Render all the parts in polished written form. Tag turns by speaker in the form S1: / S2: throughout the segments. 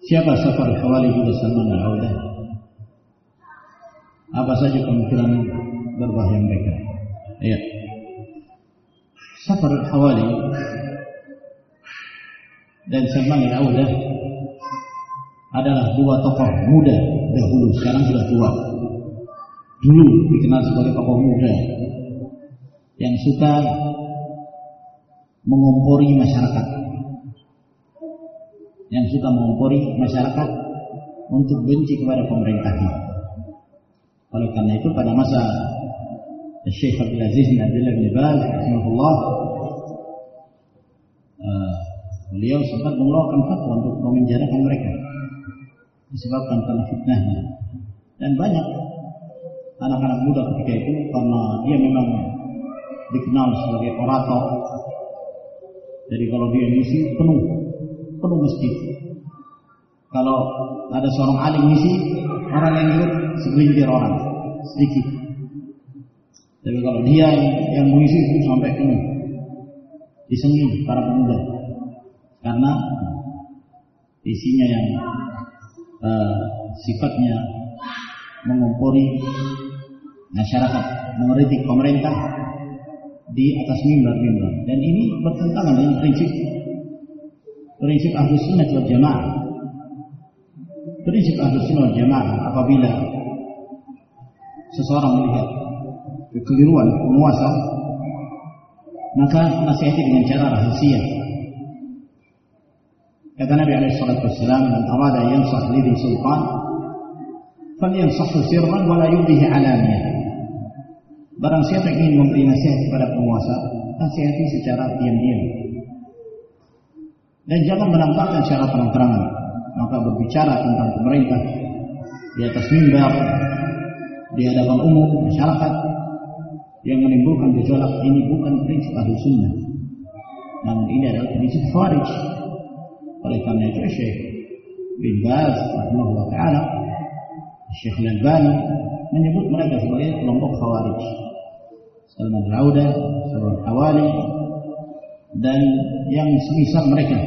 S1: Siapa Safar Al-Hawali juga Salman Al-Audah? Apa saja pemikiran berbahaya mereka? Ya. Safar Al-Hawali dan Salman Al-Audah adalah dua tokoh muda dahulu, sekarang sudah tua. Dulu dikenal sebagai tokoh muda yang suka mengompori masyarakat, untuk benci kepada pemerintahnya. Oleh karena itu pada masa Syekh Abdul Aziz bin Abdullah bin Baz rahimahullah, beliau sempat mengeluarkan fatwa untuk memenjarakan mereka disebabkan karena fitnahnya. Dan banyak anak-anak muda ketika itu, karena dia memang dikenal sebagai orator, jadi kalau dia ngisi penuh masjid. Kalau ada seorang alim ngisi, orang yang ikut segelintir orang sedikit. Tapi kalau dia yang mengisi itu sampai penuh, disengih para pemuda karena isinya yang sifatnya mengompori masyarakat, mengkritik pemerintah di atas mimbar-mimbar. Dan ini bertentangan dengan prinsip Ahlus Sunnah wal Jamaah. Prinsip Ahlus Sunnah wal Jamaah, apabila seseorang melihat kekeliruan penguasa, maka nasihati dengan cara rahasia. Kata Nabi SAW, "Man arada yansah lidhi sultan, falyansahhu sirran wa la yubdihi alaniyah." Barang siapa yang ingin memberi nasihat kepada penguasa, nasihati secara diam-diam. Dan jangan menampakkan secara terang-terangan. Maka berbicara tentang pemerintah di atas mimbar, di hadapan umum masyarakat yang menimbulkan gejolak, ini bukan prinsip Ahlus Sunnah, namun ini adalah prinsip Khawarij. Oleh karena itu Syekh bin Baz rahimahullah ta'ala, Syekh Al-Albani menyebut mereka sebagai kelompok Khawarij. Salman Al-Audah, Safar Al-Hawali, dan yang semisal mereka.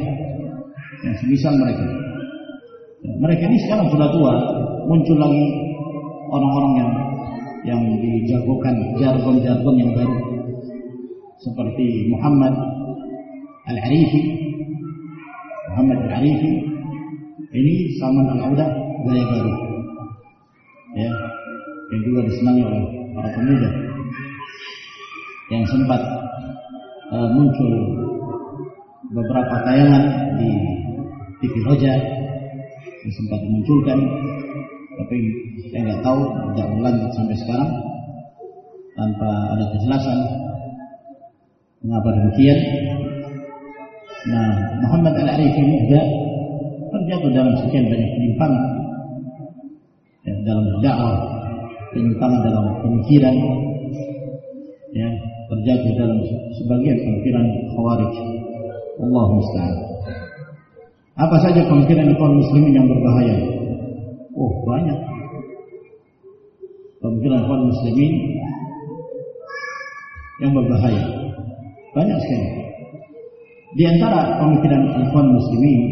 S1: Mereka ini sekarang sudah tua, muncul lagi orang-orang yang dijagokan jargon-jargon yang baru, seperti Muhammad Al-Arifi. Ini Salman Al-Audah gaya baru, ya, yang juga disenangi oleh para pemuda, yang sempat muncul beberapa tayangan di TV Roja yang sempat dimunculkan, tapi saya nggak tahu tidak berlanjut sampai sekarang tanpa ada kejelasan mengapa demikian. Nah, Muhammad Al-Arifi juga terjatuh dalam sekian banyak penyimpangan, ya, dalam dakwah, penyimpangan dalam pemikiran, ya, terjatuh dalam sebagian pemikiran Khawarij. Allahu musta'an. Apa saja pemikiran kaum muslimin yang berbahaya? Oh, banyak. Pemikiran kaum muslimin yang berbahaya banyak sekali. Di antara pemikiran kaum muslimin,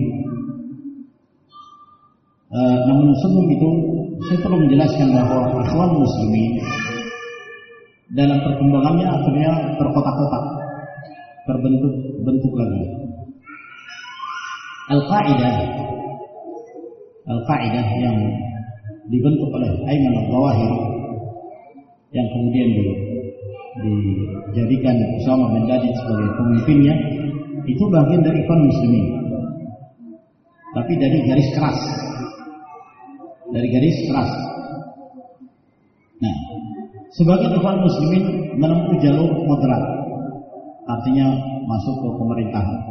S1: namun sebelum itu saya perlu menjelaskan bahwa ikhwan muslimin dalam perkembangannya akhirnya terkotak-kotak, terbentuk lagi. Al-Qa'idah yang dibentuk oleh Ayman al-Zawahiri, yang kemudian dijadikan Usama bin Laden sebagai pemimpinnya, itu bagian dari ikhwan muslimin, tapi dari garis keras. Nah, sebagian ikhwan muslimin menempuh jalur moderat, artinya masuk ke pemerintahan.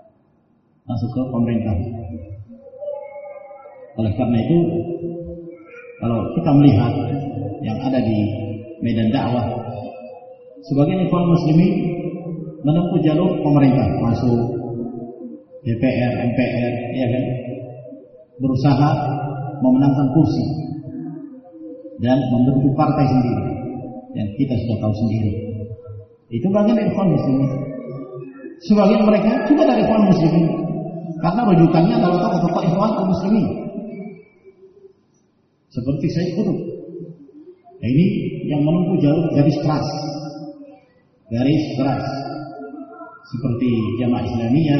S1: Oleh karena itu, kalau kita melihat yang ada di medan dakwah, sebagian ikhwan muslimin menempuh jalur pemerintah, masuk DPR, MPR, ya kan, berusaha memenangkan kursi dan membentuk partai sendiri yang kita sudah tahu sendiri. Itu bagian dari ikhwan muslimin. Sebagian mereka juga dari ikhwan muslimin, karena rujukannya kalau tokoh-tokoh ikhwan muslimin muslimin. Seperti Sayyid Qutb. Nah, ini yang menempuh jalur garis keras. Garis keras. Seperti Jamaah Islamiyah,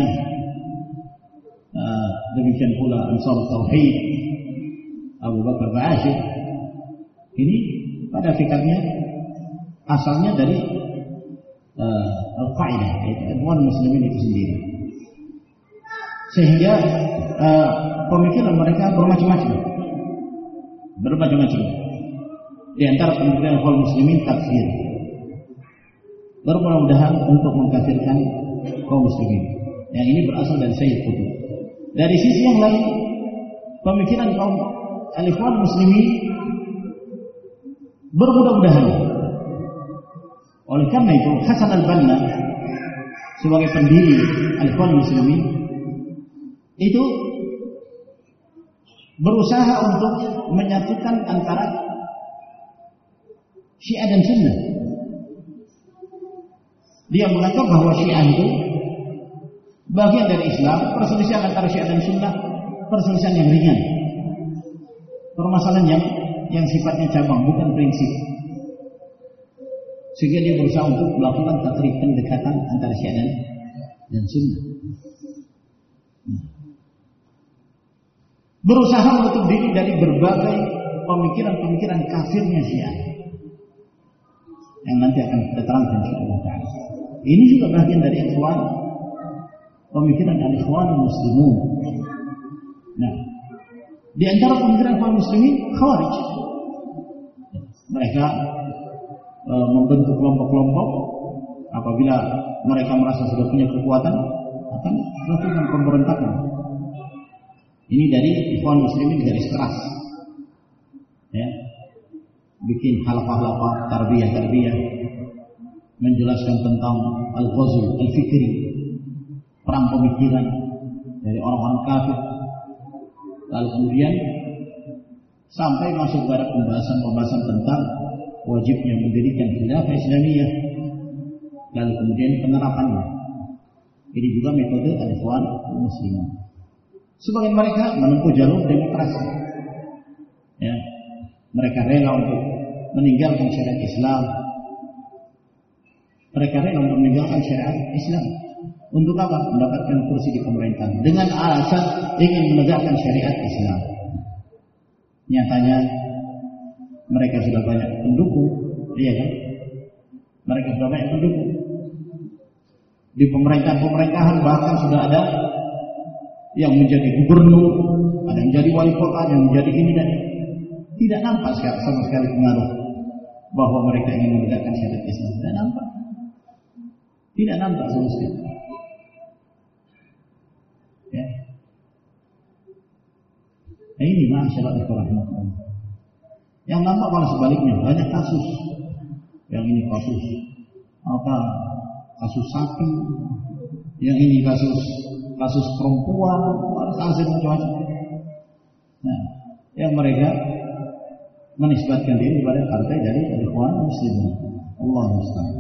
S1: demikian pula Ansar Tauhid, Abu Bakar Ba'asyir. Ini pada fikirnya asalnya dari Al-Qaeda, Ikhwan Muslimin itu sendiri. Sehingga pemikiran mereka bermacam-macam. Di antara pemikiran Ikhwan Muslimin takfir. Bermudah-mudahan untuk mengkafirkan kaum muslimin. Yang ini berasal dari Sayyid Qutb. Dari sisi yang lain, pemikiran kaum Al-Ikhwan Muslimin bermudah-mudahan. Oleh karena itu Hasan al-Banna sebagai pendiri Al-Ikhwan Muslimin itu berusaha untuk menyatukan antara Syiah dan Sunnah. Dia menganggap bahwa Syiah itu bagian dari Islam. Perselisihan antara Syiah dan Sunnah perselisihan yang ringan, permasalahan yang sifatnya cabang, bukan prinsip. Sehingga dia berusaha untuk melakukan takrib, pendekatan antara Syiah dan Sunnah. Berusaha menutup diri dari berbagai pemikiran-pemikiran kafirnya Syiah yang nanti akan kita terangkan insyaallah taala. Ini juga bagian dari ikhwan, pemikiran al-ikhwan muslimun. Nah, di antara pemikiran ikhwan muslimin Khawarij. Mereka membentuk kelompok-kelompok apabila mereka merasa sudah punya kekuatan akan melakukan pemberontakan. Ini dari ikhwan muslimin garis keras. Ya. Bikin halaqah-halaqah tarbiyah menjelaskan tentang al-ghazw al-fikri, perang pemikiran dari orang-orang kafir. Lalu kemudian sampai masuk pada pembahasan tentang wajibnya mendirikan khilafah Islamiyah. Lalu kemudian penerapannya. Ini juga metode al-ikhwan muslimin. Sebagian mereka menempuh jalur demokrasi. Ya. Mereka rela untuk meninggalkan syariat Islam. Mereka rela untuk meninggalkan syariat Islam. Untuk apa? Mendapatkan kursi di pemerintahan dengan alasan ingin menegakkan syariat Islam. Nyatanya mereka sudah banyak pendukung, iya kan? Mereka sudah banyak pendukung. Di pemerintahan bahkan sudah ada yang menjadi gubernur, ada yang menjadi wali kota, yang menjadi ini dan ini. Tidak nampak sama sekali pengaruh bahwa mereka ingin menegakkan syariat Islam. Tidak nampak. Tidak nampak sama sekali. Ya. Nah ini masalah rahmatullah. Yang nampak malah sebaliknya, banyak kasus. Yang ini kasus apa? Kasus sapi. Yang ini kasus perempuan, kasus macam-macam. Nah, yang mereka menisbatkan diri kepada partai dari Ikhwan Muslimin. Allah musta'an.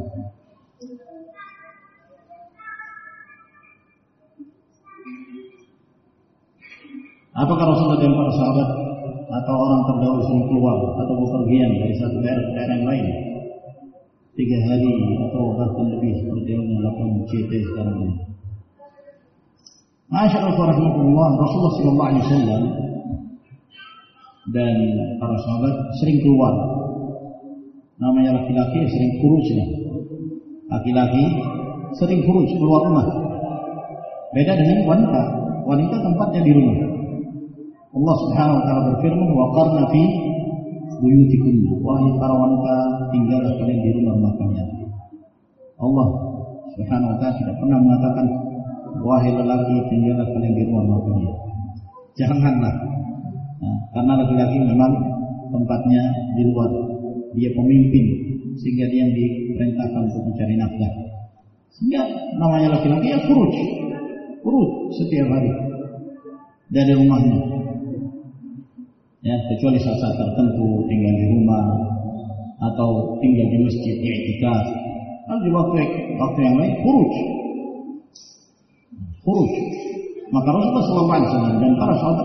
S1: Apakah Rasulullah dan para sahabat atau orang terdahulu sering keluar atau bepergian dari satu daerah ke daerah yang lain 3 hari atau bahkan lebih seperti yang dilakukan CT sekarang ini? Masyaallah rahmatullah, Rasulullah sallallahu alaihi wasallam dan para sahabat sering keluar. Namanya laki-laki sering khuruj lah. Laki-laki sering khuruj keluar rumah. Beda dengan wanita. Wanita tempatnya di rumah. Allah Subhanahu wa taala berfirman, "Wa qarna fi buyutikunna." Wahai para wanita, tinggallah kalian di rumah kalian. Allah Subhanahu wa taala tidak pernah mengatakan, "Wahai lelaki, tinggallah kalian di rumah kalian." Janganlah. Nah, karena laki-laki memang tempatnya di luar, dia pemimpin, sehingga dia yang diperintahkan untuk mencari nafkah. Sehingga namanya laki-laki ya khuruj setiap hari dari rumahnya. Ya, kecuali saat-saat tertentu tinggal di rumah atau tinggal di masjid i'tikaf. Kalau di waktu yang lain khuruj. Maka Rasulullah SAW dan para sahabat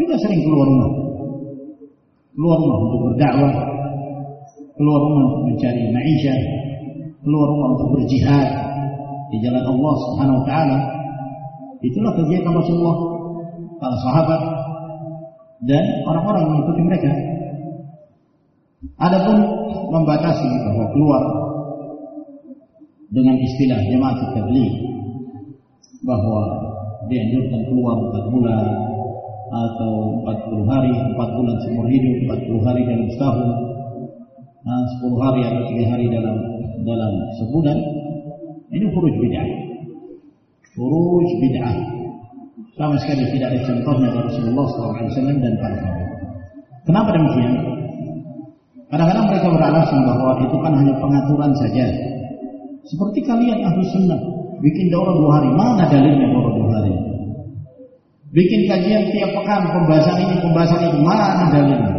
S1: juga sering keluar rumah untuk berdakwah, keluar rumah untuk mencari maisha, keluar rumah untuk berjihad di jalan Allah Subhanahu wa taala. Itulah kegiatan Rasulullah, para sahabat dan orang-orang yang mengikuti mereka. Adapun membatasi bahwa keluar dengan istilah jamaah tabligh, bahwa dianjurkan keluar 4 bulan atau 40 hari, 4 bulan seumur hidup, 40 hari dalam setahun, 10 hari atau 3 hari dalam sebulan. Ini khuruj bid'ah. Khuruj bid'ah. Sama sekali tidak ada contohnya dari Rasulullah SAW dan para sahabat. Kenapa demikian? Kadang-kadang mereka beralasan bahwa itu kan hanya pengaturan saja. Seperti kalian ahlu sunnah bikin daurah 2 hari, mana dalilnya daurah 2 hari? Bikin kajian tiap pekan, pembahasan ini, pembahasan itu, mana dalilnya?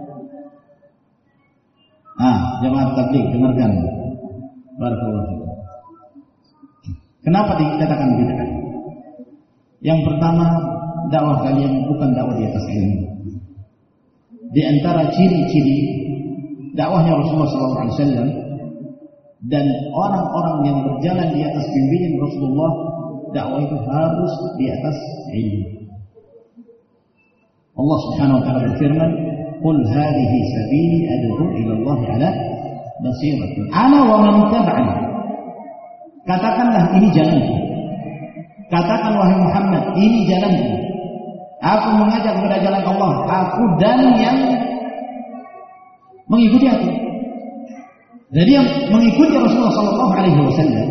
S1: Jamaah tabligh, dengarkan. Barakallahu fikum. Kenapa dikatakan bid'ah? Yang pertama, dakwah kalian bukan dakwah di atas ilmu. Di antara ciri-ciri dakwahnya Rasulullah SAW dan orang-orang yang berjalan di atas bimbingan Rasulullah, dakwah itu harus di atas ilmu. Allah Subhanahu wa taala berfirman, "Qul hadhihi sabili ad'u ila Allah 'ala basiratin ana wa man ittaba'ani." Katakanlah ini jalanku. Katakan wahai Muhammad, ini jalanku. Aku mengajak kepada jalan Allah, aku dan yang mengikuti aku. Jadi yang mengikuti Rasulullah SAW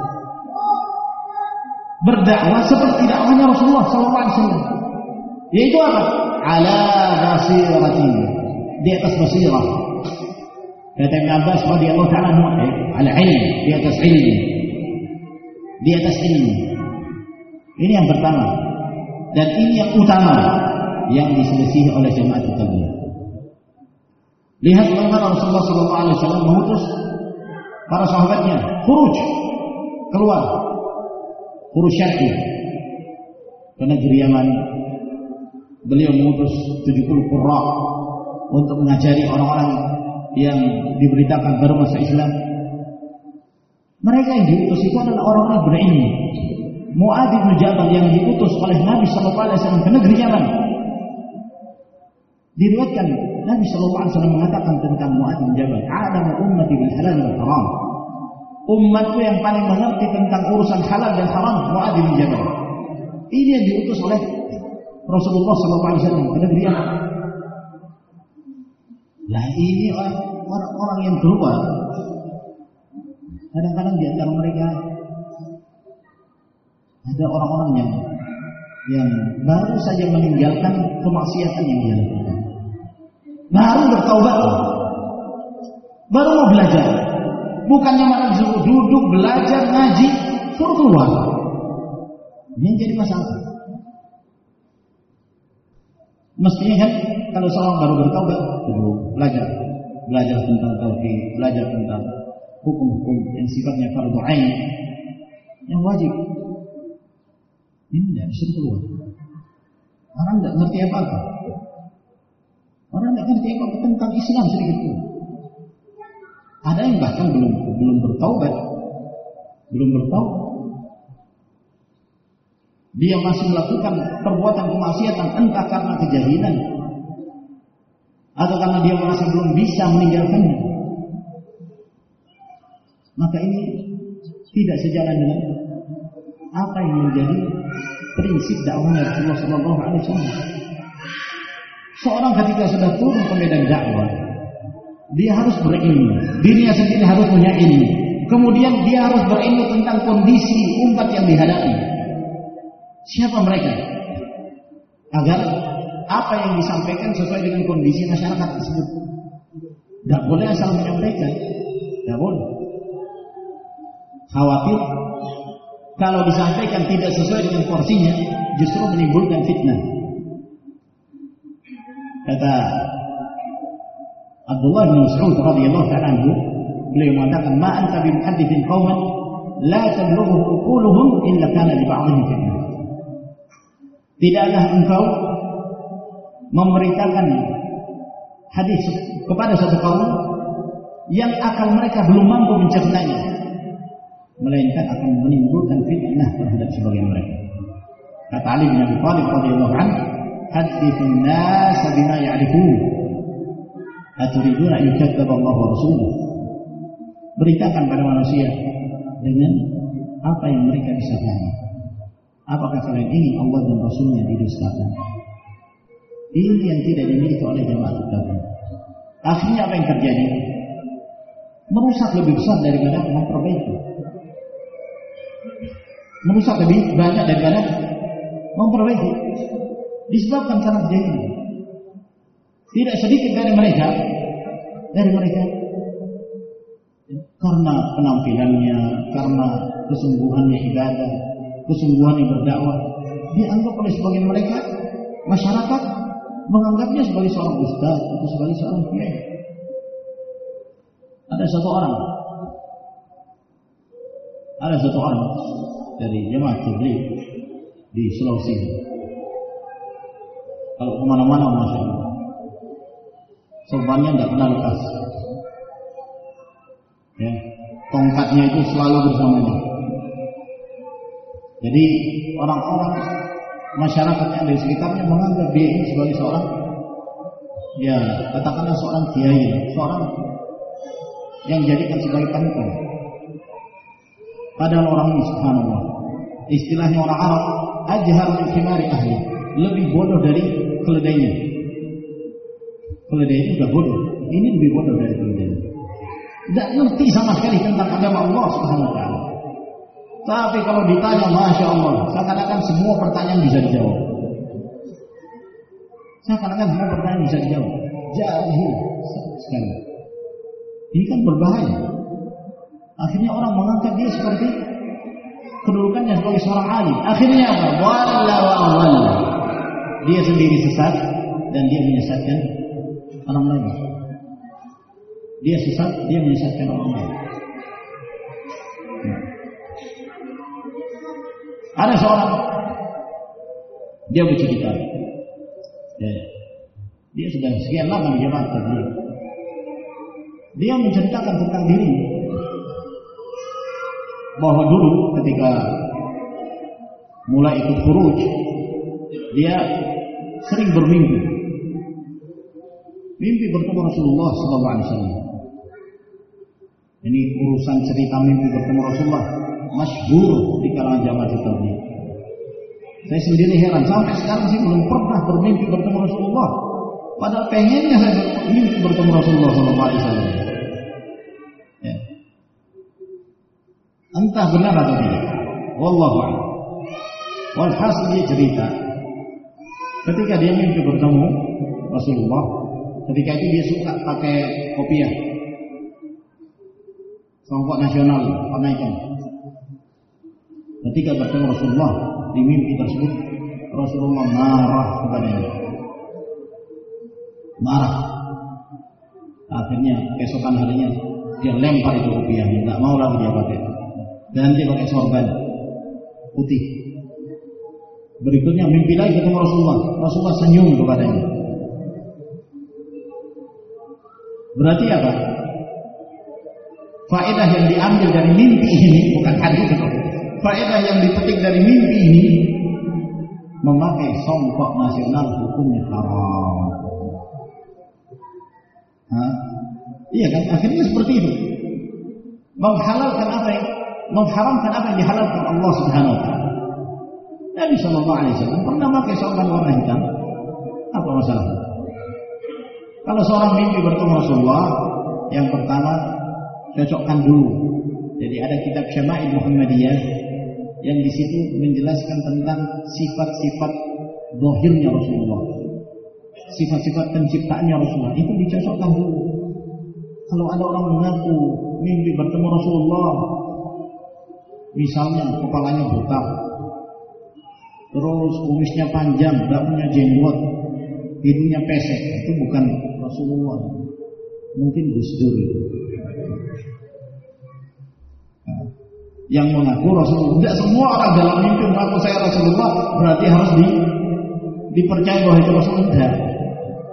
S1: berdakwah seperti dakwahnya Rasulullah SAW. Yaitu apa? Ala basiratin, di atas basirah. Kata Ibn Abbas radhiyallahu ta'ala anhu, ala ilm, di atas ilmu. Di atas ilmu. Ini yang pertama. Dan ini yang utama yang diselisihi oleh jamaah tabligh. Lihat bagaimana Rasulullah SAW mengutus para sahabatnya khuruj, keluar, khuruj syar'i ke negeri Yaman. Beliau mengutus 70 qurra untuk mengajari orang-orang yang diberitakan baru masuk Islam. Mereka yang diutus itu adalah orang-orang berilmu. Mu'adz bin Jabal yang diutus oleh Nabi SAW ke negeri Yaman. Diriwayatkan Nabi SAW mengatakan tentang Mu'adz bin Jabal, "A'lamu ummati bil halal wal haram." Umatku yang paling mengerti tentang urusan halal dan haram, Mu'adz bin Jabal. Ini yang diutus oleh Rasulullah SAW ke negeri Yaman. Lah ini orang-orang yang keluar. Kadang-kadang di antara mereka ada orang-orang yang baru saja meninggalkan kemaksiatan yang dia lakukan. Baru bertaubat, baru mau belajar. Bukannya malah disuruh duduk belajar ngaji, suruh keluar. Ini yang jadi masalah. Mestinya kan kalau seorang baru bertaubat, duduk belajar tentang tauhid, belajar tentang hukum-hukum yang sifatnya fardu ain, yang wajib. Ini tidak disuruh keluar. Orang tidak ngerti apa-apa. Orang tidak ngerti apa-apa tentang Islam sedikit pun. Ada yang bahkan belum bertaubat. Dia masih melakukan perbuatan kemaksiatan, entah karena kejahilan atau karena dia masih belum bisa meninggalkannya. Maka ini tidak sejalan dengan apa yang menjadi prinsip dakwahnya Rasulullah SAW. Seorang ketika sudah turun ke medan dakwah, dia harus berilmu. Dirinya sendiri harus punya ilmu. Kemudian dia harus berilmu tentang kondisi umat yang dihadapi. Siapa mereka? Agar apa yang disampaikan sesuai dengan kondisi masyarakat tersebut. Tidak boleh asal menyampaikan. Tidak boleh. Khawatir kalau disampaikan tidak sesuai dengan porsinya, justru menimbulkan fitnah. Kata Abdullah bin Mas'ud radhiyallahu ta'ala anhu, beliau mengatakan, "Ma anta bi muhaddithin qauman la tablughu uquluhum illa kana li ba'dihim fitnah." Tidaklah engkau memberitakan hadis kepada satu kaum yang akal mereka belum mampu mencernanya, melainkan akan menimbulkan fitnah terhadap sebagian mereka. Kata Ali bin Abi Thalib radhiyallahu anhu, "Haditsun nas bima ya'rifun, aturiduna an yukazzaba Allah wa rasuluh." Beritakan pada manusia dengan apa yang mereka bisa pahami. Apakah kalian ingin Allah dan Rasulnya didustakan? Ini yang tidak dimiliki oleh jamaah tabligh. Akhirnya apa yang terjadi? Merusak lebih besar daripada memperbaiki. Merusak lebih banyak daripada memperbaiki. Disebabkan karena kejadian. Tidak sedikit dari mereka karena penampilannya, karena kesungguhannya ibadah, kesungguhannya berdakwah, dianggap oleh sebagian mereka, masyarakat menganggapnya sebagai seorang ustaz atau sebagai seorang kiai. Ada satu orang dari jemaah tabligh di Sulawesi. Kalau kemana-mana masya Allah, sorbannya tidak pernah lepas. Ya, tongkatnya itu selalu bersamanya. Jadi orang-orang masyarakat yang di sekitarnya menganggap dia ini sebagai seorang, ya katakanlah seorang kiai, seorang yang dijadikan sebagai panutan. Padahal orang ini subhanallah, istilahnya orang Arab, ajhar min khimari ahli, lebih bodoh dari keledainya. Keledainya sudah bodoh, ini lebih bodoh dari keledainya. Tidak ngerti sama sekali tentang agama Allah subhanahu wa ta'ala. Tapi kalau ditanya, masya Allah, seakan-akan semua pertanyaan bisa dijawab. Seakan-akan semua pertanyaan bisa dijawab. Jahil sekali. Ini kan berbahaya. Akhirnya orang mengangkat dia seperti kedudukannya sebagai seorang alim. Akhirnya apa? Walla wa walla. Dia sendiri sesat dan dia menyesatkan orang lain. Dia sesat, dia menyesatkan orang lain. Ada seorang, dia bercerita, dia sudah sekian lama di jamaah tabligh. Dia menceritakan tentang dirinya, bahwa dulu ketika mulai ikut khuruj, dia sering bermimpi bertemu Rasulullah SAW. Ini urusan cerita mimpi bertemu Rasulullah masyhur di kalangan jamaah tabligh. Saya sendiri heran, sampai sekarang sih belum pernah bermimpi bertemu Rasulullah. Padahal pengennya saya mimpi bertemu Rasulullah SAW. Ya. Entah benar atau tidak, wallahu a'lam. Walhasil dia cerita, ketika dia mimpi bertemu Rasulullah, ketika itu dia suka pakai kopiah, kelompok nasional warna hitam. Ketika bertemu Rasulullah di mimpi tersebut, Rasulullah marah kepadanya. Marah. Akhirnya keesokan harinya dia lempar itu kopiahnya, tidak mau lagi dia pakai. Dan dia pakai sorban putih. Berikutnya mimpi lagi ketemu Rasulullah. Rasulullah senyum kepadanya. Berarti apa? Faedah yang diambil dari mimpi ini, bukan hadis itu. Faedah yang dipetik dari mimpi ini, memakai songkok nasional hukumnya haram. Iya kan? Akhirnya seperti itu. Menghalalkan apa yang, mengharamkan apa yang dihalalkan Allah Subhanahu wa taala. Nabi sallallahu alaihi wasallam pernah pakai sorban warna hitam. Apa masalahnya? Kalau seorang mimpi bertemu Rasulullah, yang pertama cocokkan dulu. Jadi ada kitab Syama'il Muhammadiyah yang di situ menjelaskan tentang sifat-sifat zahirnya Rasulullah, sifat-sifat penciptaannya Rasulullah, itu dicocokkan dulu. Kalau ada orang mengaku mimpi bertemu Rasulullah, misalnya kepalanya botak, terus kumisnya panjang, tidak punya jenggot, hidungnya pesek, itu bukan Rasulullah, mungkin Gus Dur. Yang mengaku Rasulullah, tidak semua orang dalam mimpi mengaku saya Rasulullah berarti harus dipercaya bahwa itu Rasulullah.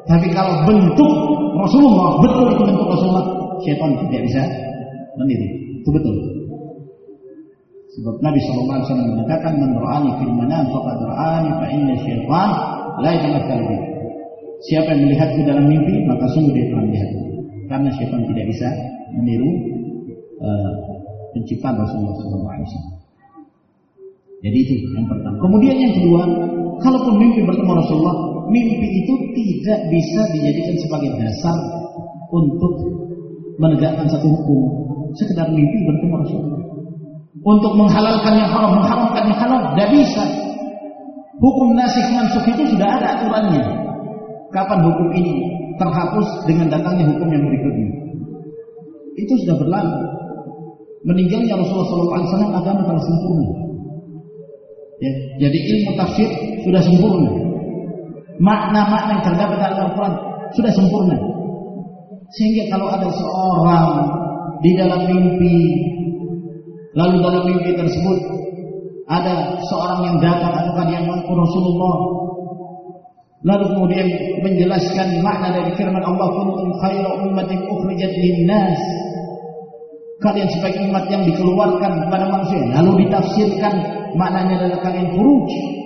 S1: Tapi kalau bentuk Rasulullah betul itu bentuk Rasulullah, syaitan tidak bisa meniru. Itu betul. Sebab Nabi SAW mengatakan, "Man ra'ani fil manam faqad ra'ani fa inna syaitan la yatamathal bi." Siapa yang melihatku dalam mimpi, maka sungguh dia telah melihat. Karena syaitan tidak bisa meniru penciptaan Rasulullah SAW. Jadi itu yang pertama. Kemudian yang kedua, kalaupun mimpi bertemu Rasulullah, mimpi itu tidak bisa dijadikan sebagai dasar untuk menegakkan satu hukum. Sekedar mimpi bertemu Rasulullah. Untuk menghalalkan yang haram, mengharamkan yang halal, tidak bisa. Hukum nasikh mansukh itu sudah ada aturannya. Kapan hukum ini terhapus dengan datangnya hukum yang berikutnya? Itu sudah berlalu. Meninggalnya Rasulullah SAW agama telah sempurna. Ya, jadi ilmu tafsir sudah sempurna. Makna-makna yang terdapat dalam Al-Quran sudah sempurna. Sehingga kalau ada seorang di dalam mimpi, lalu dalam mimpi tersebut ada seorang yang datang atau yang mengaku Rasulullah, lalu kemudian menjelaskan makna dari firman Allah, "Kuntum khairu ummatin ukhrijat lin-nas." Kalian sebagai umat yang dikeluarkan kepada manusia, lalu ditafsirkan maknanya adalah kalian furuj.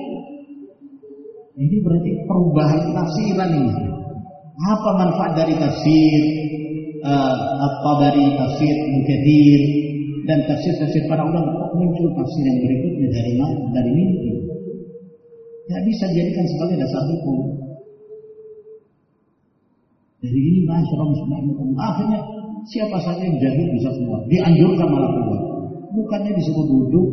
S1: Ini berarti perubahan tafsiran ini. Apa manfaat dari tafsir? Apa dari tafsir Mukatsir dan tafsir-tafsir para ulama? Muncul tafsir yang berikutnya dari mimpi. Tidak bisa dijadikan sebagai dasar hukum. Dari ini masyarakat muslim akhirnya siapa saja yang jahil bisa keluar. Dianjurkan malah keluar. Bukannya disuruh duduk.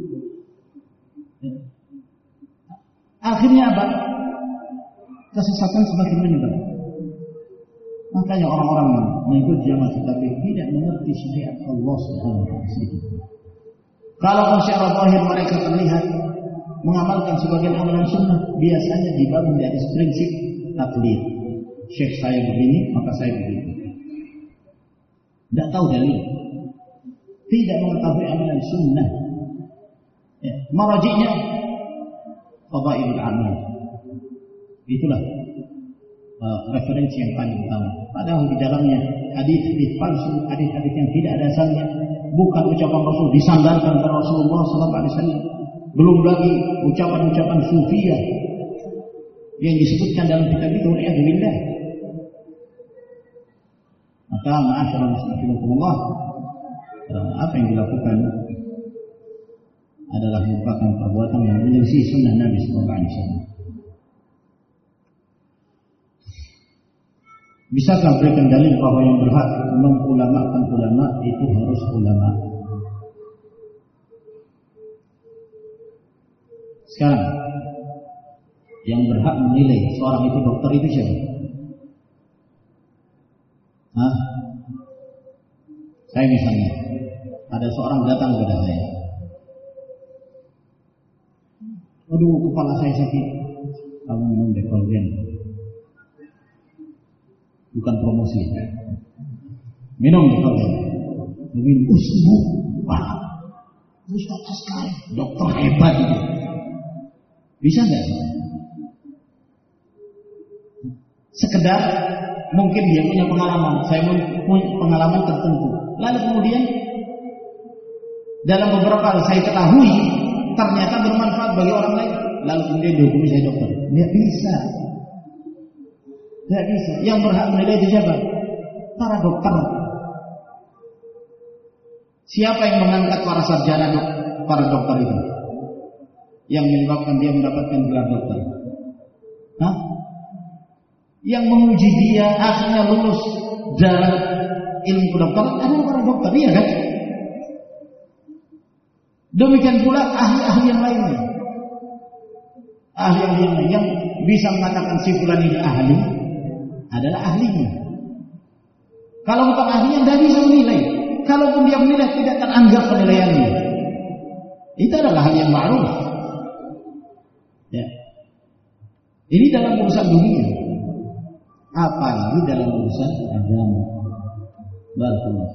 S1: Akhirnya apa? Kesesatan semakin menyebar. Makanya orang-orang mengikut jamaah tetapi tidak mengerti syariat Allah Subhanahu wa taala. Kalau secara zahir mereka terlihat mengamalkan sebagian amalan sunnah, biasanya dibangun di atas prinsip taklid. Syekh saya begini, maka saya begini. Tidak tahu dalil, tidak mengetahui amalan sunnah. Ya, marajiknya fadailul amal. Itulah referensi yang paling utama. Padahal di dalamnya hadis-hadis palsu, hadis-hadis yang tidak ada asalnya, bukan ucapan Rasul disandarkan kepada Rasulullah SAW. Belum lagi ucapan-ucapan sufiyah yang disebutkan dalam kitab itu oleh Alhamdulillah. Maka ma'asyiral muslimin, apa yang dilakukan adalah merupakan perbuatan yang menyelisih sunnah Nabi SAW. Bisakah berikan dalil bahwa yang berhak mengulamakan ulama itu harus ulama? Sekarang yang berhak menilai seorang itu dokter itu siapa? Hah? Saya misalnya, ada seorang datang kepada saya. Aduh, kepala saya sakit. Kamu minum Decolgen. Bukan promosi. Minum Decolgen. Minum sembuh. Wah, terus dokter sekali. Dokter hebat itu. Bisa nggak? Sekedar mungkin dia punya pengalaman. Saya punya pengalaman tertentu. Lalu kemudian dalam beberapa hal saya ketahui ternyata bermanfaat bagi orang lain. Lalu kemudian dihukumi saya dokter. Tidak bisa. Tidak bisa. Yang berhak menilai itu siapa? Para dokter. Siapa yang mengangkat para sarjana para dokter itu? Yang menyebabkan dia mendapatkan gelar dokter? Hah? Yang menguji dia akhirnya lulus dalam ilmu kedokteran adalah para dokter, iya kan? Demikian pula ahli-ahli yang lainnya. Ahli-ahli yang lain yang bisa mengatakan si fulan ini ahli adalah ahlinya. Kalau bukan ahlinya tidak bisa menilai. Kalaupun dia menilai tidak teranggap penilaiannya. Itu adalah hal yang ma'ruf. Ya. Ini dalam urusan dunia. Apalagi dalam urusan agama. Barakallahu.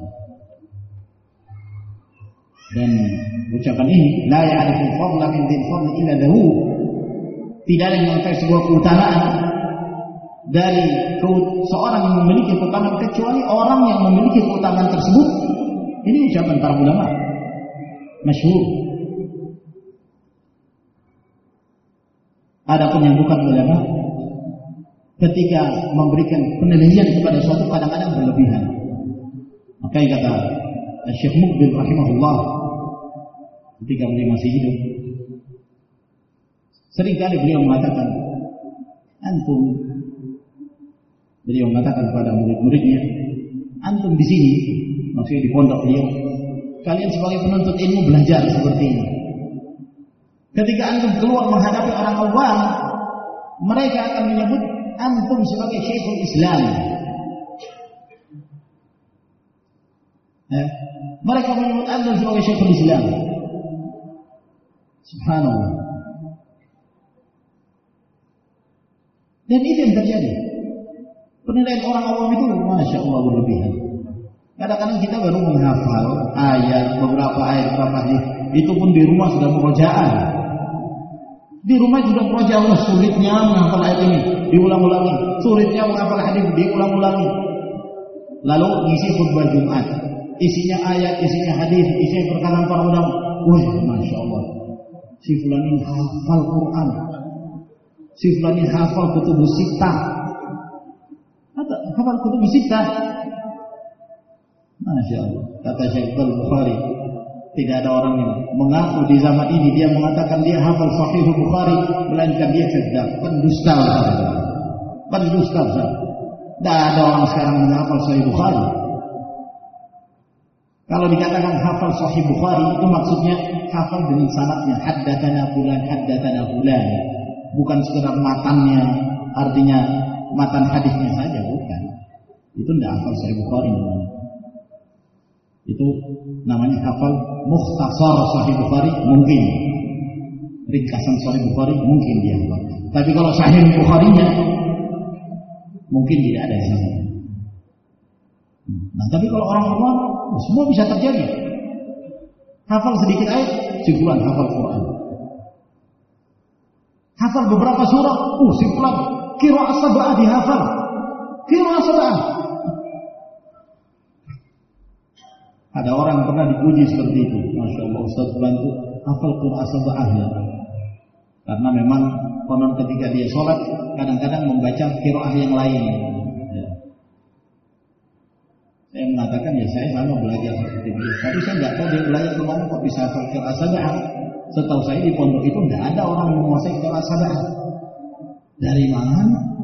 S1: Dan ucapan ini la ya'riful fadla min dzil fadli illa dahu. Tidak ada yang mengetahui sebuah keutamaan dari seorang yang memiliki keutamaan kecuali orang yang memiliki keutamaan tersebut. Ini ucapan para ulama masyhur. Adapun yang bukan ulama, ketika memberikan penilaian kepada suatu kadang-kadang berlebihan. Makanya kata Syekh Muqbil rahimahullah ketika beliau masih hidup, seringkali beliau mengatakan, beliau mengatakan kepada murid-muridnya, antum di sini, maksudnya di pondok beliau, kalian sebagai penuntut ilmu belajar seperti ini. Ketika antum keluar menghadapi orang awam, mereka akan menyebut antum sebagai Syekhul Islam. Mereka menyebut antum sebagai Syekhul Islam. Subhanallah. Dan itu yang terjadi. Penilaian orang awam itu, masya Allah, berlebihan. Kadang-kadang kita baru menghafal ayat, beberapa hadis, itu pun di rumah sudah murojaah. Di rumah juga murojaah, sulitnya menghafal ayat ini, diulang-ulangi. Sulitnya menghafal hadis, diulang-ulangi. Lalu ngisi khutbah Jumat, isinya ayat, isinya hadis, isinya perkataan para ulama. Wah, masya Allah, si fulan ini hafal Quran, si fulan ini hafal kutubus sittah, atau hafal kutubus sittah. Masya Allah, kata Syekh Al-Bukhari, tidak ada orang yang mengaku di zaman ini dia mengatakan dia hafal Sahih Bukhari, melainkan dia kadzdzab, pendusta. Tidak ada orang sekarang menghafal Sahih Bukhari. Kalau dikatakan hafal Sahih Bukhari itu maksudnya hafal dengan sanadnya, haddatsana fulan, bukan sekedar matannya, artinya matan hadisnya saja, bukan. Itu tidak hafal Sahih Bukhari namanya. Itu namanya hafal mukhtasar Sahih Bukhari, mungkin ringkasan Sahih Bukhari mungkin dia hafal. Tapi kalau Sahih Bukharinya mungkin tidak ada yang sama. Nah, tapi kalau orang awam semua bisa terjadi. Hafal sedikit ayat, si fulan hafal Quran. Hafal beberapa surah, si fulan qiraa'ah sab'ah dihafal. Qiraa'ah sab'ah. Ada orang pernah dipuji seperti itu. Masya Allah, Ustaz fulan itu hafal Qiraa'ah sab'ah ya. Karena memang konon ketika dia sholat kadang-kadang membaca qiraa'ah yang lain. Saya mengatakan ya saya sama belajar seperti itu. Tapi saya nggak tahu dia belajar kemana kok bisa hafal qiraa'ah sab'ah. Setahu saya di pondok itu nggak ada orang yang menguasai qiraa'ah sab'ah. Dari mana?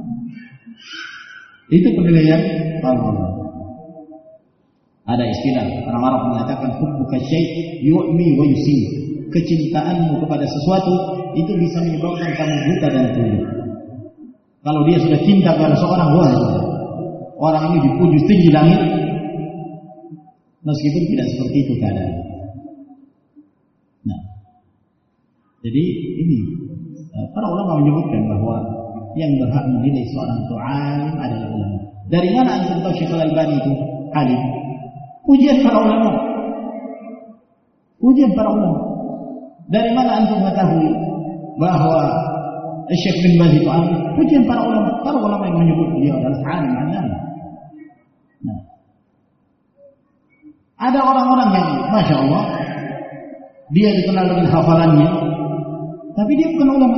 S1: Itu penilaian Allah. Ada istilah orang Arab mengatakan hubbuka syai' yu'mi wa yusim. Kecintaanmu kepada sesuatu itu bisa menyebabkan kamu buta dan tuli. Kalau dia sudah cinta kepada seorang, wah, orang ini dipuji tinggi langit, meskipun tidak seperti itu keadaan. Nah, jadi ini para ulama menyebutkan bahwa yang berhak menilai seorang itu alim adalah ulama. Dari mana antum tahu Syekh Al-Albani itu alim? Pujian para ulama. Pujian para ulama. Dari mana antum mengetahui bahwa Syekh bin Baz itu alim? Pujian para ulama. Para ulama yang menyebut beliau adalah alim. Nah, ada orang-orang yang masya Allah dia dikenal dengan hafalannya, tapi dia bukan ulama.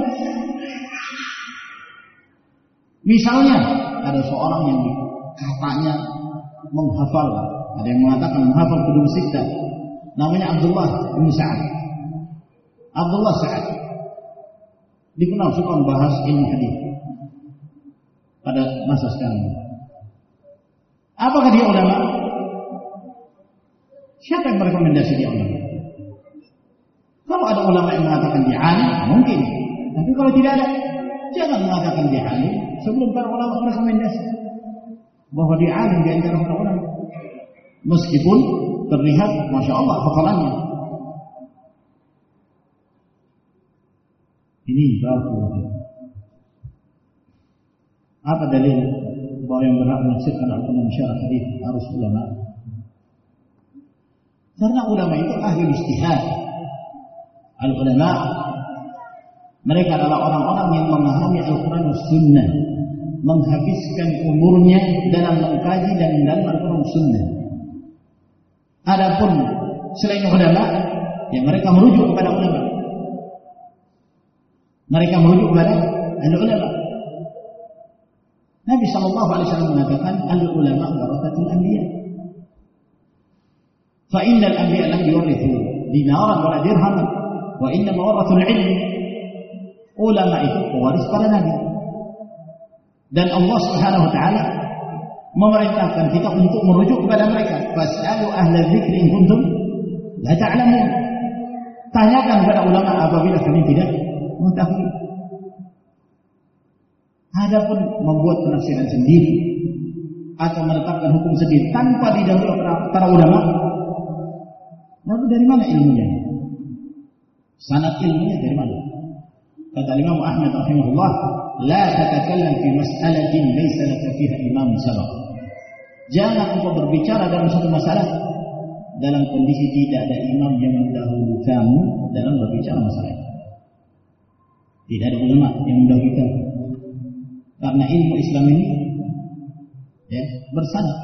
S1: Misalnya ada seorang yang katanya menghafal, ada yang mengatakan menghafal kutubus sittah, namanya Abdullah bin Sa'ad. Abdullah Sa'ad dikenal suka membahas ilmu hadis pada masa sekarang. Apakah dia ulama? Siapa yang merekomendasi dia ulama? Kalau ada ulama yang mengatakan dia alim, mungkin. Tapi kalau tidak ada, jangan mengatakan dia alim sebelum para ulama merekomendasi bahwa dia alim di antara para ulama. Meskipun terlihat masya Allah hafalannya. Ini barakallahu. Apa dalil bahwa yang berhak menafsirkan Al-Quran syarah hadis harus ulama? Karena ulama itu ahli ijtihad. Al-ulama mereka adalah orang-orang yang memahami Al-Quran dan Sunnah menghabiskan umurnya dalam mengkaji dan dalam Al-Quran Sunnah. Adapun selain ulama, ya mereka merujuk kepada ulama. Mereka merujuk kepada al-ulama. Nabi SAW mengatakan al-ulama warathatul anbiya. Fa innal anbiya lam yurithu dinaran wala dirhaman, wa inna warathul ilm. Ulama itu pewaris para nabi. Dan Allah Subhanahu wa taala memerintahkan kita untuk merujuk kepada mereka. Fas'alu ahla dzikri in kuntum la ta'lamun. Tanyakan kepada ulama apabila kalian tidak mengetahui. Adapun membuat penafsiran sendiri atau menetapkan hukum sendiri tanpa didahului para ulama, lalu dari mana ilmunya? Sanad ilmunya dari mana? Kata Imam Ahmad rahimahullah, la tatakallam fi mas'alatin laysa laka fiha imam sabaq. Jangan engkau berbicara dalam satu masalah dalam kondisi tidak ada imam yang mendahului kamu dalam berbicara masalah itu. Tidak ada ulama yang mendahului kamu. Karena ilmu Islam ini ya, bersanad.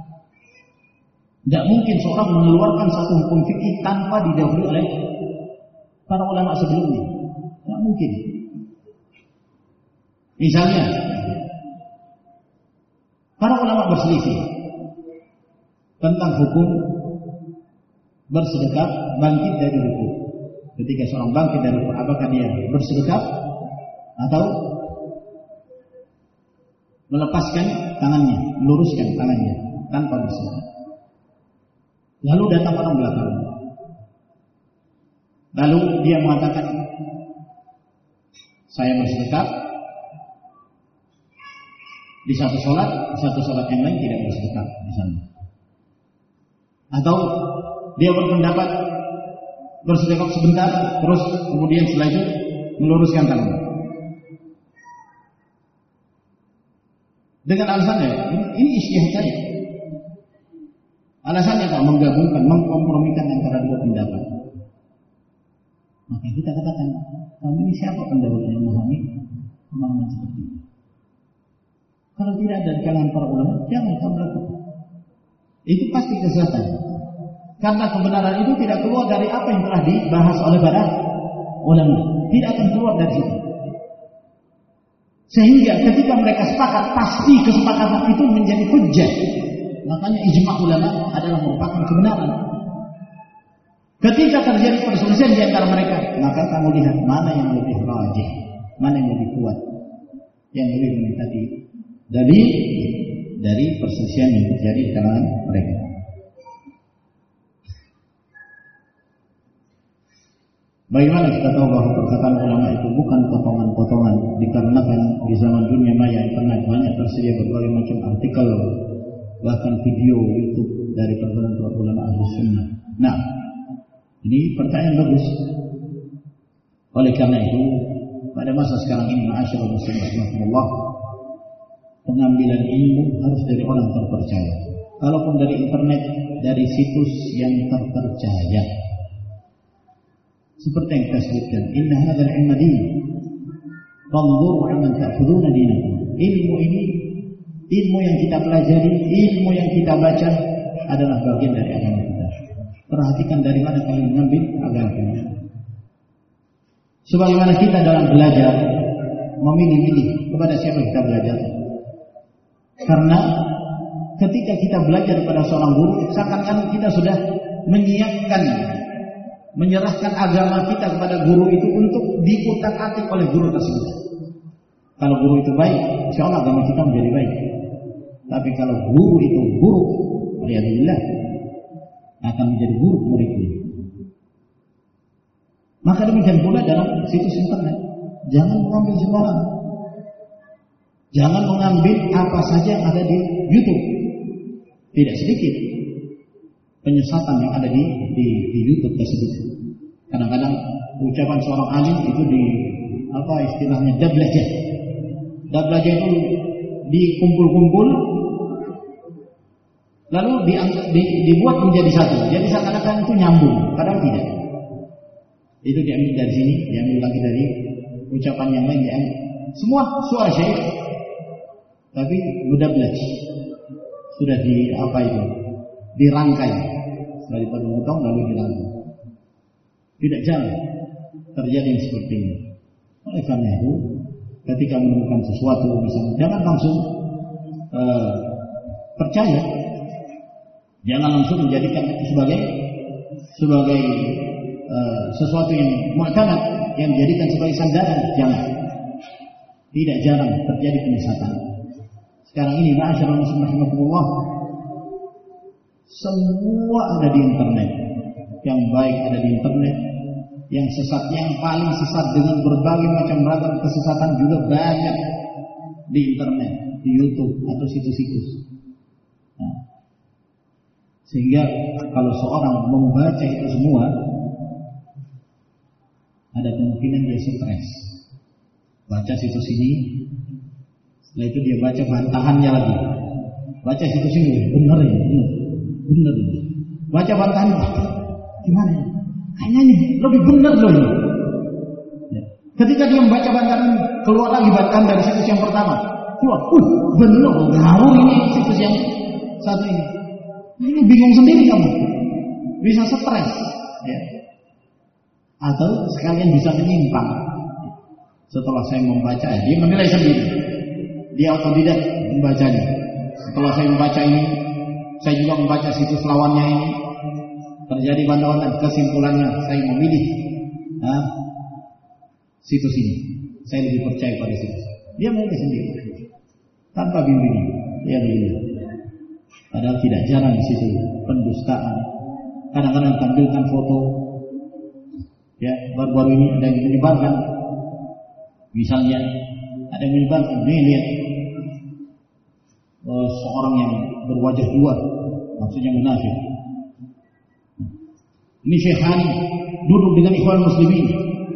S1: Tidak mungkin seorang mengeluarkan satu hukum fikih tanpa didahului oleh para ulama sebelumnya. Tidak mungkin. Misalnya, para ulama berselisih tentang hukum bersedekah bangkit dari rukuk. Ketika seorang bangkit dari rukuk, apakah dia bersedekah atau melepaskan tangannya, meluruskan tangannya tanpa bersedekah? Lalu datang orang belakang. Lalu dia mengatakan, saya bersedekah di satu sholat yang lain tidak bersedekah di sana. Atau dia berpendapat bersedekah sebentar, terus kemudian setelah itu meluruskan tangan. Dengan alasannya, ini ijtihad saya. Alasannya apa? Menggabungkan, mengkompromikan antara dua pendapat. Maka kita katakan, kamu ini siapa pendahulu yang memahami pemahaman seperti ini? Kalau tidak ada di kalangan para ulama, jangan kamu lakukan. Itu pasti kesesatan. Karena kebenaran itu tidak keluar dari apa yang telah dibahas oleh para ulama. Tidak akan keluar dari situ. Sehingga ketika mereka sepakat, pasti kesepakatan itu menjadi hujjah. Makanya ijma' ulama adalah merupakan kebenaran. Ketika terjadi perselisihan di antara mereka, maka kamu lihat mana yang lebih rajih, mana yang lebih kuat, yang lebih mendekati dari perselisihan yang terjadi di kalangan mereka. Bagaimana kita tahu bahwa perkataan ulama itu bukan potongan-potongan, dikarenakan di zaman dunia maya internet banyak tersedia berbagai macam artikel, bahkan video YouTube dari perkataan ulama Ahlus Sunnah. Nah, ini pertanyaan bagus. Oleh karena itu, pada masa sekarang ini, ma'asyiral muslimin rahimakumullah, pengambilan ilmu harus dari orang terpercaya. Kalaupun dari internet, dari situs yang terpercaya. Seperti yang kita sebutkan, inna hadzal ilma din. Fanzuru 'amman ta'khuduna dinakum. Ilmu ini, ilmu yang kita pelajari, ilmu yang kita baca adalah bagian dari agama kita. Perhatikan dari mana kalian mengambil agama kita. Sebagaimana kita dalam belajar memilih-milih kepada siapa kita belajar. Karena ketika kita belajar kepada seorang guru, seakan-akan kita sudah menyiapkan, menyerahkan agama kita kepada guru itu untuk diutak-atik oleh guru tersebut. Kalau guru itu baik, insya Allah agama kita menjadi baik. Tapi kalau guru itu buruk, waliyadzubillah, akan menjadi buruk muridnya. Maka demikian pula dalam situs internet, jangan mengambil sembarangan. Jangan mengambil apa saja yang ada di YouTube. Tidak sedikit penyesatan yang ada di YouTube tersebut. Kadang-kadang ucapan seorang alim itu di apa istilahnya dablajah. Dablajah itu dikumpul-kumpul lalu dibuat menjadi satu. Jadi seakan-akan itu nyambung, padahal tidak. Itu diambil dari sini, diambil lagi dari ucapan yang lain, diambil. Semua suara syekh tapi mudablaj, sudah dirangkai, setelah dipotong lalu dirangkai. Tidak jarang terjadi yang seperti ini. Oleh karena itu, ketika menemukan sesuatu misalnya, jangan langsung percaya, jangan langsung menjadikan itu sebagai sesuatu yang mu'tamad, yang dijadikan sebagai sandaran. Jangan. Tidak jarang terjadi penyesatan. Sekarang ini ma'asyiral muslimin rahimakumullah, semua ada di internet. Yang baik ada di internet, yang sesat, yang paling sesat dengan berbagai macam ragam kesesatan juga banyak di internet, di YouTube atau situs-situs. Nah, sehingga kalau seorang membaca itu semua, ada kemungkinan dia stres. Baca situs ini, setelah itu dia baca bantahannya lagi. Baca situs ini, benar ya, benar. Baca bantahannya, gimana ya? Kayaknya ini lebih benar loh ini. Ya. Ketika dia membaca bantahan, keluar lagi bantahan dari situs yang pertama, keluar, benar, ngawur ini situs yang satu ini. Ini bingung sendiri kamu, bisa stres, ya. Atau sekalian bisa menyimpang. Setelah saya membaca, dia menilai sendiri, dia otodidak membacanya. Setelah saya membaca ini, saya juga membaca situs lawannya ini, terjadi bantahan, kesimpulannya saya memilih situs ini. Saya lebih percaya pada situs. Dia memilih sendiri, tanpa bimbingan. Dia memilih. Padahal tidak jarang di situ pendustaan. Kadang-kadang tampilkan foto. Ya, baru-baru ini ada yang menyebarkan. Misalnya ada yang menyebarkan, nih lihat seorang yang berwajah dua, maksudnya munafik. Ini Syekh Hani duduk dengan ikhwan muslimin,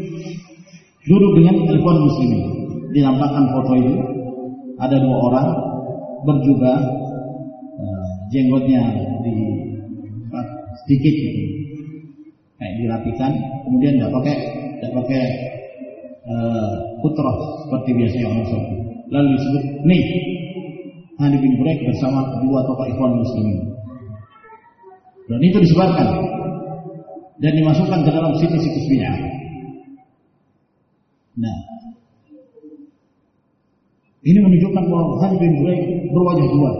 S1: dinampakkan foto itu. Ada dua orang berjubah, jenggotnya sedikit gitu, kayak dirapikan, kemudian tidak pakai putroh seperti biasanya orang Saudi. Lalu disebut nih Hani bin Buraik bersama dua tokoh ikhwan muslimin, dan itu disebarkan dan dimasukkan ke dalam situs-situs bid'ah. Nah, ini menunjukkan bahwa Hani bin Buraik berwajah dua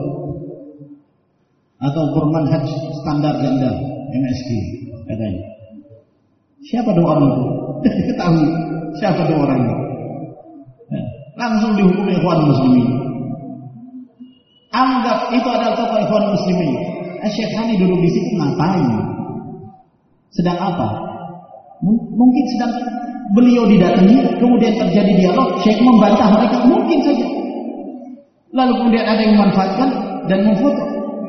S1: atau bermanhaj standar ganda, MSG katanya. Siapa dua orang itu? Ketahui siapa dua orang itu? Langsung dihukumi ikhwan muslimin. Anggap itu adalah tokoh ikhwan muslimin. Syekh Hani duduk di situ ngapain? Sedang apa? Mungkin sedang beliau didatangi, kemudian terjadi dialog, Syekh membantah mereka, mungkin saja. Lalu kemudian ada yang memanfaatkan dan memfoto.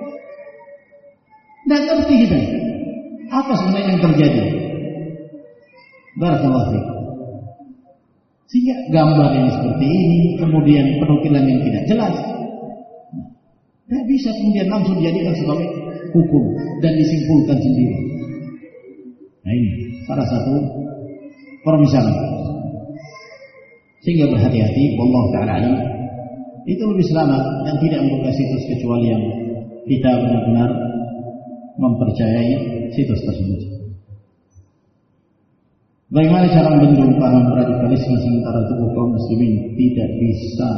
S1: Dan ngerti kita apa sebenarnya yang terjadi. Barakallahu fiik. Sehingga gambar yang seperti ini, kemudian penukilan yang tidak jelas, tidak bisa kemudian langsung dijadikan sebagai hukum dan disimpulkan sendiri. Nah ini salah satu permisalan. Sehingga berhati-hati, wallahu ta'ala alim. Itu lebih selamat yang tidak membuka situs kecuali yang kita benar-benar mempercayai situs tersebut. Bagaimana cara membendung paham radikalisme sementara tubuh kaum muslimin tidak bisa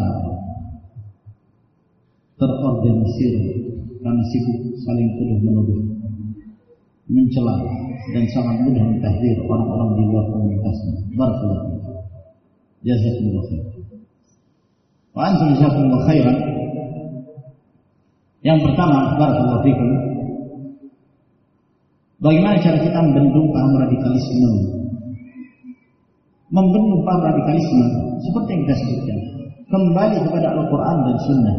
S1: terorganisir karena sibuk saling tuduh-menuduh, mencela dan sangat mudah mentahdir orang-orang di luar komunitasnya. Barakallahu fiikum. Jazakumullah khair. Wa antum jazakumullah khairan. Yang pertama, barakallahu fiikum. Bagaimana cara kita membendung paham radikalisme? Membendung paham radikalisme seperti yang kita sebutkan, kembali kepada Al-Quran dan Sunnah.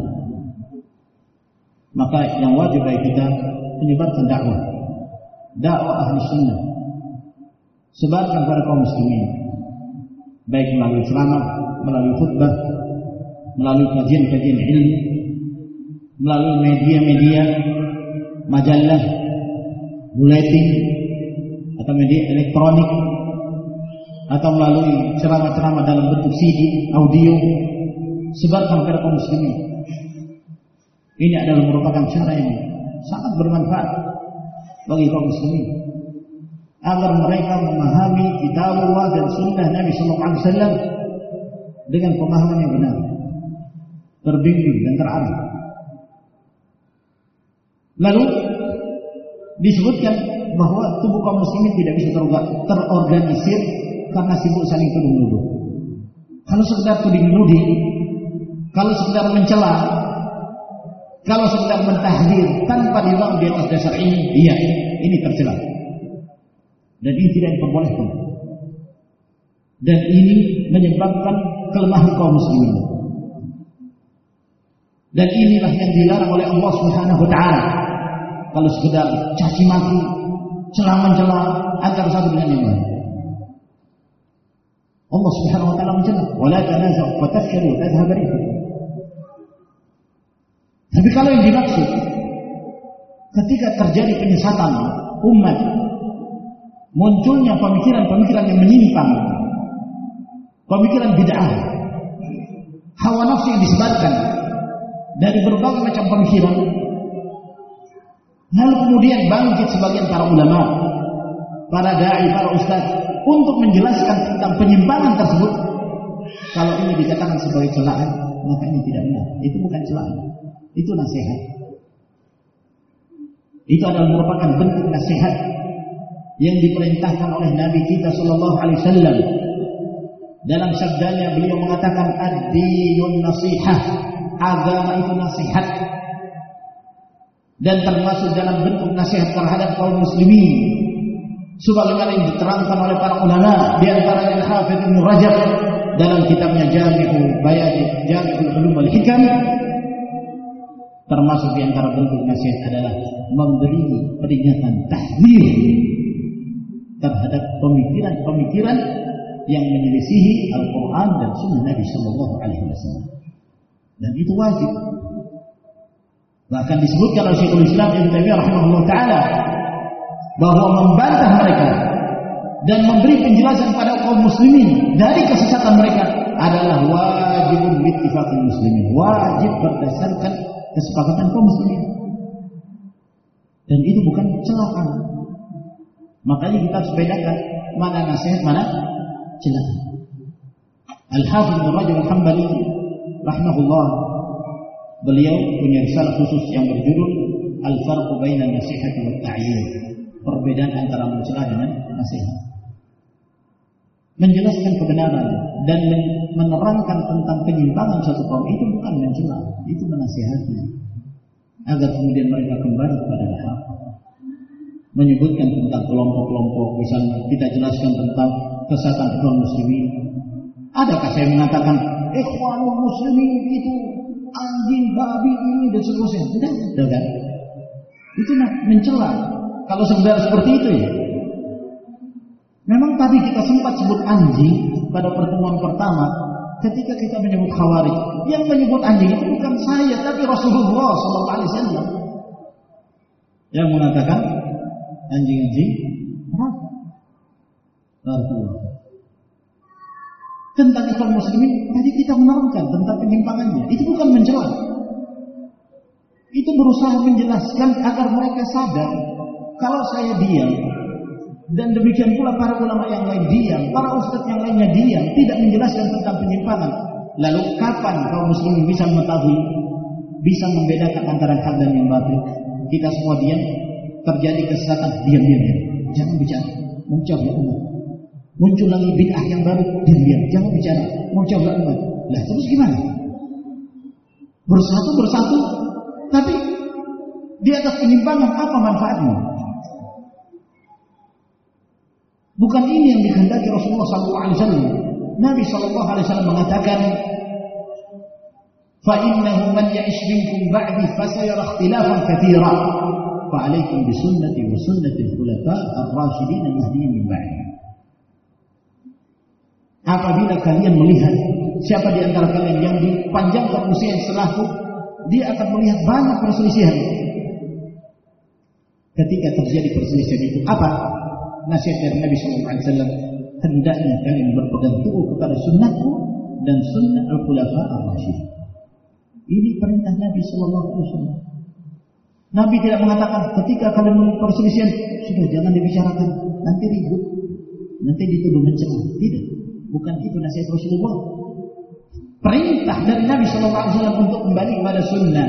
S1: Maka yang wajib bagi kita menyebarkan dakwah ahli sunnah, sebarkan pada kaum muslimin, baik melalui ceramah, melalui khutbah, melalui kajian-kajian ilmu, melalui media-media, majalah, buletin, atau media elektronik, atau melalui ceramah-ceramah dalam bentuk CD, audio, sebarkan kepada kaum muslimin. Ini adalah merupakan cara yang sangat bermanfaat bagi kaum muslimin agar mereka memahami kitabullah dan sunnah Nabi sallallahu alaihi wasallam dengan pemahaman yang benar, terbimbing dan terarah. Lalu disebutkan bahwa tubuh kaum muslimin tidak bisa terorganisir karena sibuk saling tuduh-menuduh. Kalau sekedar tuding-menuding, kalau sekedar mencela, kalau sekedar mentahdir tanpa dibangun di atas dasar ini, iya, ini tercela. Dan ini tidak diperbolehkan. Dan ini menyebabkan kelemahan kaum muslimin. Dan inilah yang dilarang oleh Allah Subhanahu wa taala. Kalau sekedar caci maki, celah-mencela antara satu dengan yang lain. Allah Subhanahu wa taala mencela, "Wala tanaza'u wa tafshalu wa tadhhab rihukum." Tapi kalau yang dimaksud ketika terjadi penyesatan umat, munculnya pemikiran-pemikiran yang menyimpang, pemikiran bid'ah, hawa nafsu yang disebarkan dari berbagai macam pemikiran, lalu kemudian bangkit sebagian para ulama, para dai, para ustaz untuk menjelaskan tentang penyimpangan tersebut. Kalau ini dikatakan sebagai celaan, maka ini tidak benar. Itu bukan celaan, itu nasihat. Itu adalah merupakan bentuk nasihat yang diperintahkan oleh Nabi kita sallallahu alaihi wasallam. Dalam sabdanya beliau mengatakan ad-dinun nasihah, agama itu nasihat. Dan termasuk dalam bentuk nasihat terhadap kaum muslimin sebagaimana yang diterangkan oleh para ulama, di antaranya Al-Hafidz Ibnu Rajab dalam kitabnya Jami'ul Ulum wal Hikam. Termasuk di antara bentuk nasihat adalah memberi peringatan, tahdzir terhadap pemikiran-pemikiran yang menyelisihi Al-Quran dan Sunnah Nabi Sallallahu Alaihi Wasallam. Dan itu wajib. Bahkan disebutkan oleh Syekhul Islam Ibnu Taimiyah rahimahullah taala bahwa membantah mereka dan memberi penjelasan pada kaum muslimin dari kesesatan mereka adalah wajibun bittifaqil muslimin, wajib berdasarkan kesepakatan kaum muslimin. Dan itu bukan celaan. Makanya kita harus bedakan mana nasihat, mana celaan. Al-Hafidz Ibnu Rajab Al-Hambali rahimahullah, beliau punya risalah khusus yang berjudul Al-Farqu Bainan Nasihati wat Ta'yir, perbedaan antara mencela dengan nasihat. Menjelaskan kebenaran dan menerangkan tentang penyimpangan satu kaum itu bukan mencela, itu menasihati agar kemudian mereka kembali kepada hak. Menyebutkan tentang kelompok-kelompok, misalnya kita jelaskan tentang kesesatan kaum muslimin. Adakah saya mengatakan ikhwanul muslimin itu anjing, babi, ini dan seterusnya? Tidak kan? Itu mencela. Kalau sekedar seperti itu ya. Memang tadi kita sempat sebut anjing pada pertemuan pertama ketika kita menyebut Khawarij. Yang menyebut anjing itu bukan saya, tapi Rasulullah SAW yang mengatakan anjing-anjing Rasulullah. Tentang kaum muslimin tadi kita menerangkan tentang penyimpangannya. Itu bukan mencela. Itu berusaha menjelaskan agar mereka sadar kalau saya diam dan demikian pula para ulama yang lain diam, para ustadz yang lainnya diam, tidak menjelaskan tentang penyimpangan. Lalu kapan kaum muslimin bisa mengetahui, bisa membedakan antara hak dan yang batil? Kita semua diam, terjadi kesesatan, diam-diam, jangan bicara, mencoba umat. Muncul lagi bid'ah yang baru, diam, jangan bicara, mencoba umat. Lah terus gimana? Bersatu, tapi di atas penyimpangan apa manfaatnya? Bukan ini yang dikehendaki Rasulullah SAW. Nabi SAW mengatakan, فَإِنَّهُ مَنْ يَعِشْ مِنْكُمْ بَعْدِي فَسَيَرَى اخْتِلَافًا كَثِيرًا فَعَلَيْكُمْ بِسُنَّتِي وَسُنَّةِ الْخُلَفَاءِ الرَّاشِدِينَ الْمَهْدِيِّينَ مِنْ بَعْدِي. Apabila kalian melihat siapa di antara kalian yang dipanjangkan usia setelahku, dia akan melihat banyak perselisihan. Ketika terjadi perselisihan itu, apa nasihat dari Nabi SAW? Hendaknya kalian berpegang teguh kepada sunnahku dan sunnah al-khulafa ar-rasyidin. Ini perintah Nabi Sallallahu Alaihi Wasallam. Nabi tidak mengatakan ketika kalian perselisihan sudah jangan dibicarakan, nanti ribut, nanti dituduh mencela. Tidak, bukan itu nasihat Rasulullah. Perintah dari Nabi Sallallahu Alaihi Wasallam untuk kembali kepada sunnah.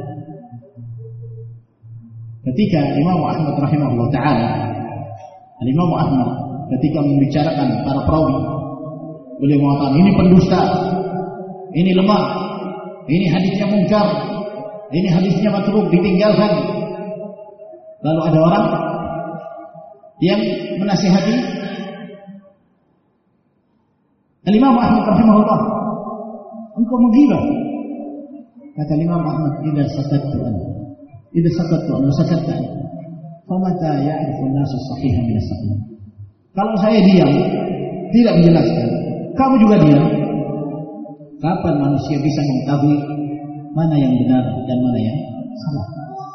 S1: Ketika Imam Ahmad rahimahullah taala, Imam Ahmad ketika membicarakan para perawi, beliau mengatakan ini pendusta, ini lemah, ini hadisnya mungkar, ini hadisnya matruk, ditinggalkan. Lalu ada orang yang menasihati Imam Ahmad rahimahullah, engkau menggibah. Kata Imam Ahmad, idza sakattu an sakatta, famata ya'rifu an-nasu sahiha min as-sahih. Kalau saya diam, tidak menjelaskan, kamu juga diam, kapan manusia bisa mengetahui mana yang benar dan mana yang salah?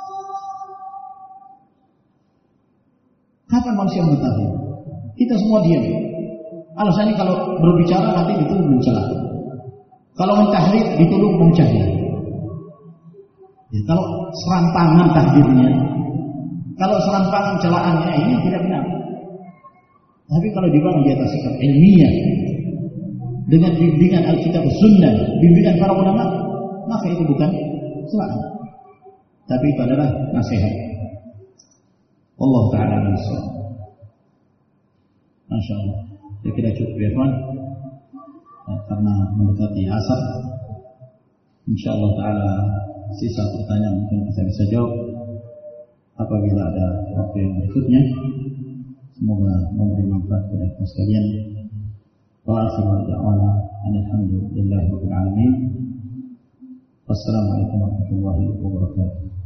S1: Kapan manusia mengetahui? Kita semua diam. Alasannya kalau berbicara nanti dituduh mencela. Kalau mentahdir dituduh mencela. Ya, kalau serampangan tahdirnya, kalau serampangan celaannya ini tidak benar. Tapi kalau dibangun di atas sikap ilmiah dengan bimbingan Alkitab Sunnah, bimbingan para ulama, maka itu bukan celaan, tapi itu adalah nasihat. Allah Taala berfirman. Masya Allah. Saya kira cukup ya kawan, karena mendekati asar. Insya Allah Taala sisa pertanyaan mungkin kita bisa jawab apabila ada waktu yang berikutnya. Semoga memberi manfaat kepada kita sekalian. Wa akhiru da'wana alhamdulillahirabbil alamin. Wassalamualaikum warahmatullahi wabarakatuh.